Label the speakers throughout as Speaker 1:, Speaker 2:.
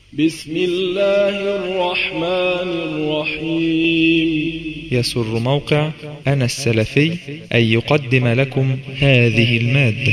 Speaker 1: بسم الله الرحمن الرحيم.
Speaker 2: يسر موقع أنا السلفي أن يقدم لكم هذه المادة.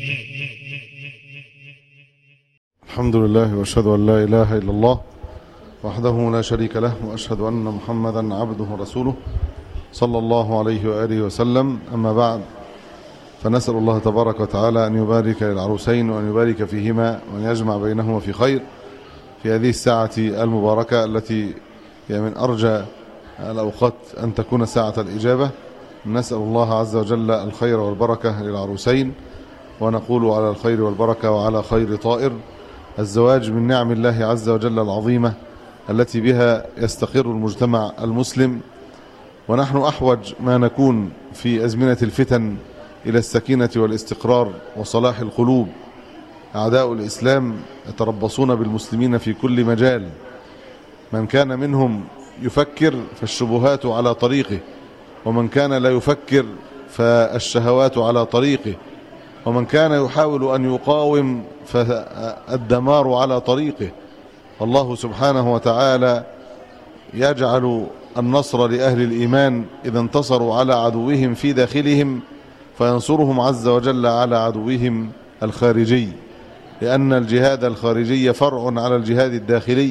Speaker 3: الحمد لله وأشهد أن لا إله إلا الله وحده لا شريك له، وأشهد أن محمدا عبده ورسوله صلى الله عليه وآله وسلم. أما بعد، فنسأل الله تبارك وتعالى أن يبارك للعروسين وأن يبارك فيهما وأن يجمع بينهما في خير في هذه الساعة المباركة التي هي من أرجى الأوقات أن تكون ساعة الإجابة. نسأل الله عز وجل الخير والبركة للعروسين، ونقول على الخير والبركة وعلى خير طائر. الزواج من نعم الله عز وجل العظيمة التي بها يستقر المجتمع المسلم، ونحن أحوج ما نكون في أزمنة الفتن إلى السكينة والاستقرار وصلاح القلوب. أعداء الإسلام يتربصون بالمسلمين في كل مجال، من كان منهم يفكر فالشبهات على طريقه، ومن كان لا يفكر فالشهوات على طريقه، ومن كان يحاول أن يقاوم فالدمار على طريقه. الله سبحانه وتعالى يجعل النصر لأهل الإيمان إذا انتصروا على عدوهم في داخلهم، فينصرهم عز وجل على عدوهم الخارجي، لأن الجهاد الخارجي فرع على الجهاد الداخلي،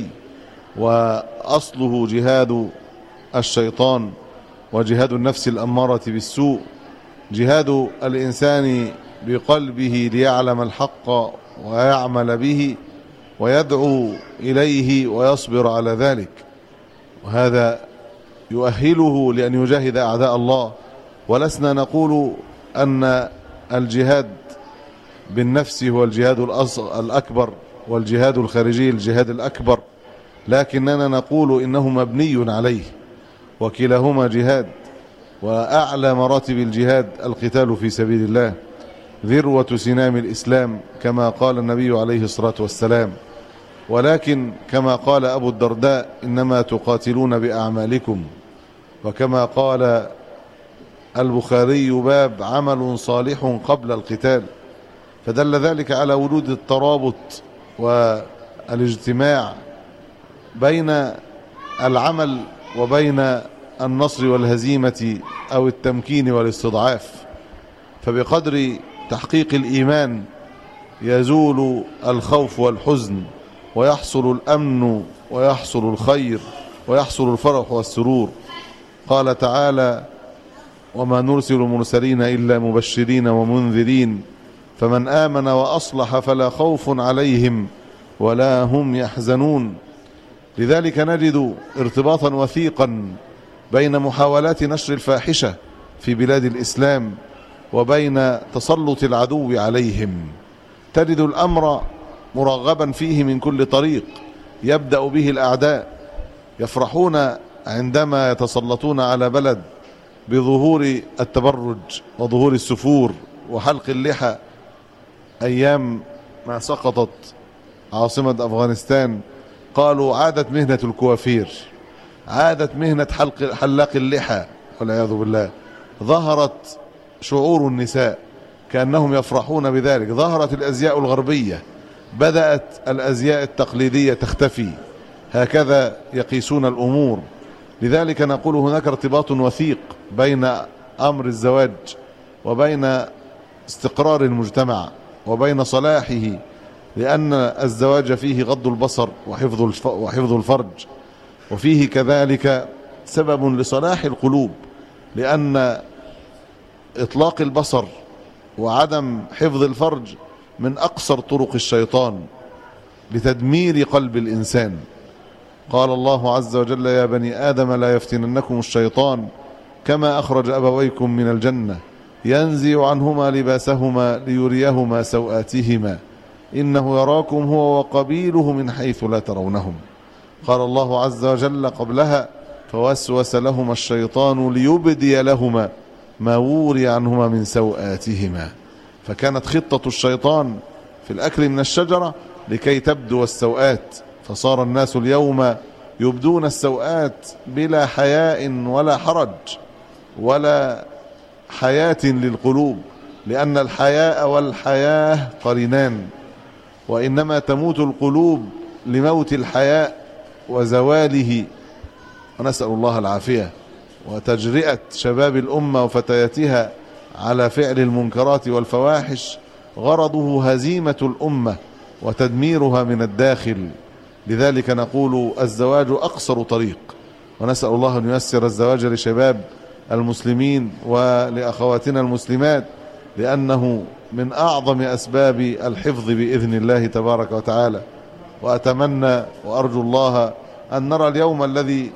Speaker 3: وأصله جهاد الشيطان وجهاد النفس الأمارة بالسوء، جهاد الإنسان بقلبه ليعلم الحق ويعمل به ويدعو إليه ويصبر على ذلك، وهذا يؤهله لأن يجاهد أعداء الله. ولسنا نقول أن الجهاد بالنفس هو الجهاد الأكبر والجهاد الخارجي الجهاد الأكبر، لكننا نقول إنه مبني عليه، وكلاهما جهاد، وأعلى مراتب الجهاد القتال في سبيل الله، ذروة سنام الإسلام كما قال النبي عليه الصلاة والسلام. ولكن كما قال أبو الدرداء: إنما تقاتلون بأعمالكم. وكما قال البخاري: باب عمل صالح قبل القتال. فدل ذلك على وجود الترابط والاجتماع بين العمل وبين النصر والهزيمة أو التمكين والاستضعاف. فبقدر تحقيق الإيمان يزول الخوف والحزن، ويحصل الأمن ويحصل الخير ويحصل الفرح والسرور. قال تعالى: وما نرسل المرسلين إلا مبشرين ومنذرين فمن آمن وأصلح فلا خوف عليهم ولا هم يحزنون. لذلك نجد ارتباطا وثيقا بين محاولات نشر الفاحشة في بلاد الإسلام وبين تسلط العدو عليهم. تجد الأمر مرغبا فيه من كل طريق، يبدأ به الأعداء، يفرحون عندما يتسلطون على بلد بظهور التبرج وظهور السفور وحلق اللحى. أيام ما سقطت عاصمة أفغانستان قالوا عادت مهنة الكوافير، عادت مهنة حلاق اللحى والعياذ بالله. ظهرت شعور النساء كأنهم يفرحون بذلك، ظهرت الأزياء الغربية، بدأت الأزياء التقليدية تختفي. هكذا يقيسون الأمور. لذلك نقول هناك ارتباط وثيق بين أمر الزواج وبين استقرار المجتمع وبين صلاحه، لأن الزواج فيه غض البصر وحفظ الفرج، وفيه كذلك سبب لصلاح القلوب، لأن إطلاق البصر وعدم حفظ الفرج من أقصر طرق الشيطان لتدمير قلب الإنسان. قال الله عز وجل: يا بني آدم لا يفتننكم الشيطان كما أخرج أبويكم من الجنة ينزع عنهما لباسهما ليريهما سوآتهما إنه يراكم هو وقبيله من حيث لا ترونهم. قال الله عز وجل قبلها: فوسوس لهما الشيطان ليبدي لهما ما وري عنهما من سوآتهما. فكانت خطة الشيطان في الأكل من الشجرة لكي تبدو السوآت، فصار الناس اليوم يبدون السوآت بلا حياء ولا حرج ولا حياة للقلوب، لأن الحياء والحياة قرينان، وإنما تموت القلوب لموت الحياء وزواله، ونسأل الله العافية، وتجرئة شباب الأمة وفتياتها على فعل المنكرات والفواحش، غرضه هزيمة الأمة وتدميرها من الداخل. لذلك نقول الزواج أقصر طريق، ونسأل الله أن ييسر الزواج لشباب المسلمين ولأخواتنا المسلمات، لأنه من أعظم أسباب الحفظ بإذن الله تبارك وتعالى. وأتمنى وأرجو الله أن نرى اليوم الذي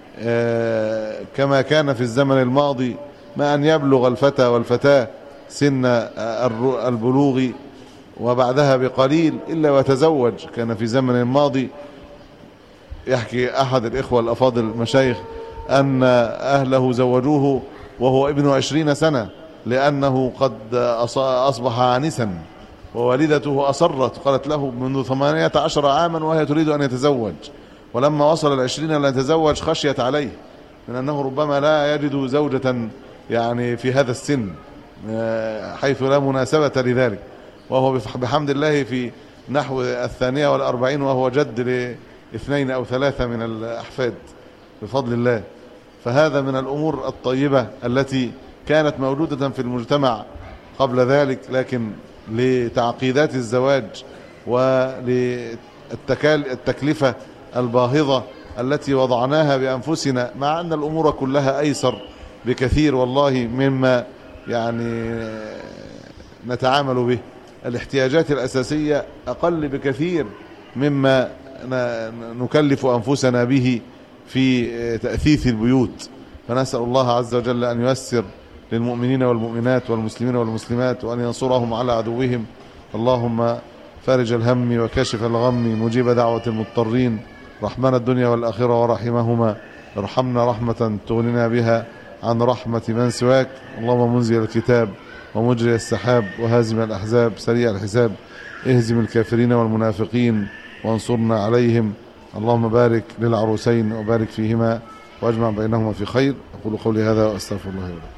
Speaker 3: كما كان في الزمن الماضي، ما أن يبلغ الفتى والفتاة سن البلوغ وبعدها بقليل إلا ويتزوج. كان في زمن الماضي يحكي أحد الإخوة الأفاضل المشايخ أن أهله زوجوه وهو ابن 20 سنة، لأنه قد أصبح عانسا، ووالدته أصرت قالت له منذ 18 عاما وهي تريد أن يتزوج، ولما وصل 20 لن يتزوج خشيت عليه من أنه ربما لا يجد زوجة يعني في هذا السن حيث لا مناسبة لذلك، وهو بحمد الله في نحو 42 وهو جد ل2 أو 3 من الأحفاد بفضل الله. فهذا من الأمور الطيبة التي كانت موجودة في المجتمع قبل ذلك، لكن لتعقيدات الزواج وللتكلفة الباهظة التي وضعناها بأنفسنا، مع أن الأمور كلها أيسر بكثير والله مما يعني نتعامل به. الاحتياجات الأساسية أقل بكثير مما نكلف أنفسنا به في تأثيث البيوت. فنسأل الله عز وجل أن ييسر للمؤمنين والمؤمنات والمسلمين والمسلمات، وأن ينصرهم على عدوهم. اللهم فارج الهم وكاشف الغم، مجيب دعوة المضطرين، رحمن الدنيا والآخرة ورحمهما، ارحمنا رحمة تغنينا بها عن رحمة من سواك. اللهم منزل الكتاب ومجري السحاب وهازم الأحزاب سريع الحساب، اهزم الكافرين والمنافقين وانصرنا عليهم. اللهم بارك للعروسين وبارك فيهما واجمع بينهما في خير. أقول قولي هذا وأستغفر الله لي ولكم.